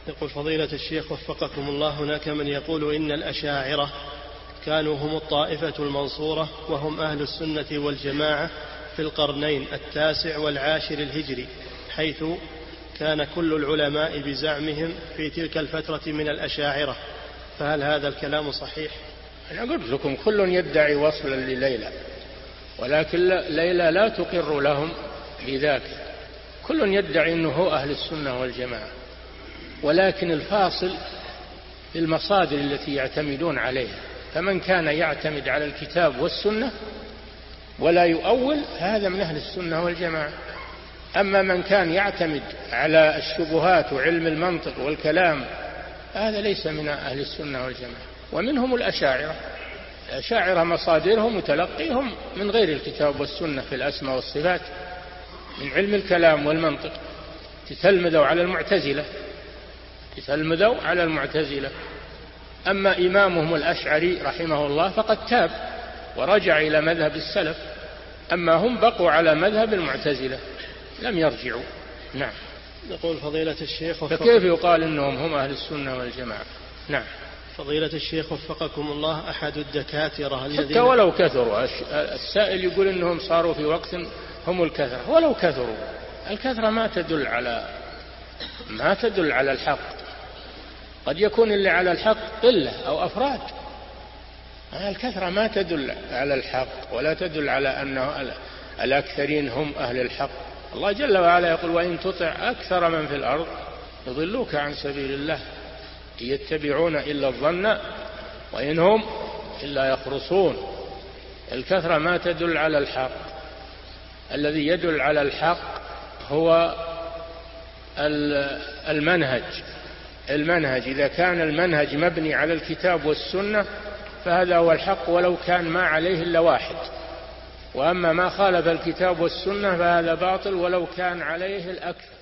يقول فضيلة الشيخ وفقكم الله، هناك من يقول إن الأشاعرة كانوا هم الطائفة المنصورة وهم أهل السنة والجماعة في القرنين 9 و10 الهجري، حيث كان كل العلماء بزعمهم في تلك الفترة من الأشاعرة، فهل هذا الكلام صحيح؟ أنا قلت لكم كل يدعي وصلا لليلى، ولكن ليلى لا تقر لهم بذاك، كل يدعي أنه هو أهل السنة والجماعة، ولكن الفاصل المصادر التي يعتمدون عليها، فمن كان يعتمد على الكتاب والسنة ولا يؤول هذا من أهل السنة والجماعة. أما من كان يعتمد على الشبهات وعلم المنطق والكلام هذا ليس من أهل السنة والجماعة. ومنهم الأشاعرة، الأشاعرة مصادرهم وتلقيهم من غير الكتاب والسنة في الأسماء والصفات، من علم الكلام والمنطق، تتلمذوا على المعتزلة. أما إمامهم الأشعري رحمه الله فقد تاب ورجع إلى مذهب السلف، أما هم بقوا على مذهب المعتزلة لم يرجعوا. نعم. يقول فضيلة الشيخ فكيف يقال إنهم هم أهل السنة والجماعة؟ نعم. فضيلة الشيخ وفقكم الله، أحد الدكاترة حتى ولو كثروا، السائل يقول إنهم صاروا في وقت هم الكثرة، ولو كثروا الكثرة ما تدل على الحق، قد يكون اللي على الحق قلة أو أفراد، الكثرة ما تدل على الحق ولا تدل على أن الأكثرين هم أهل الحق. الله جل وعلا يقول وإن تطع أكثر من في الأرض يضلوك عن سبيل الله يتبعون إلا الظن وإن هم إلا يخرصون. الكثرة ما تدل على الحق، الذي يدل على الحق هو المنهج. إذا كان المنهج مبني على الكتاب والسنة فهذا هو الحق ولو كان ما عليه إلا واحد، وأما ما خالف الكتاب والسنة فهذا باطل ولو كان عليه الأكثر.